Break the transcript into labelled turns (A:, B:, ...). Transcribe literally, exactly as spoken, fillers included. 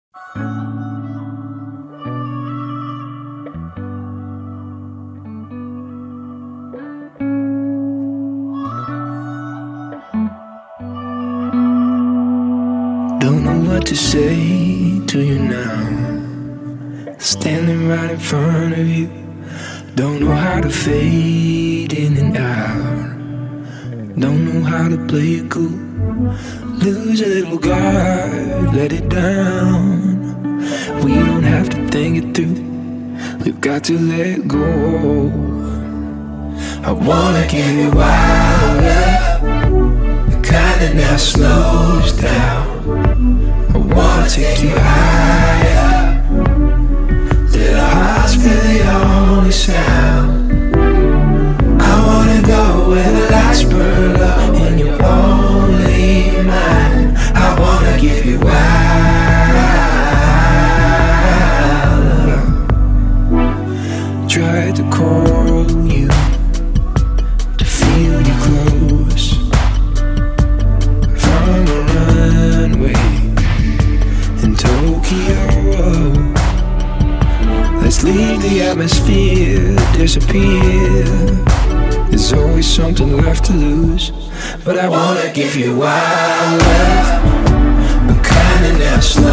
A: Don't know what to say to you now, standing right in front of you. Don't know how to fade in and out. Don't know how to play it cool. Lose a little guard, let it down. We don't have to think it through, we've got to let go. I wanna give you wild love, the kind that now slows down. I wanna take you higher, let our hearts be the only sound. I wanna go where the lights burn low and you're only mine. I wanna give you wild love. Tried to call you, to feel you close, from the runway in Tokyo. Let's leave the atmosphere, disappear. There's always something left to lose, but I wanna give you wild love, the kind that now slows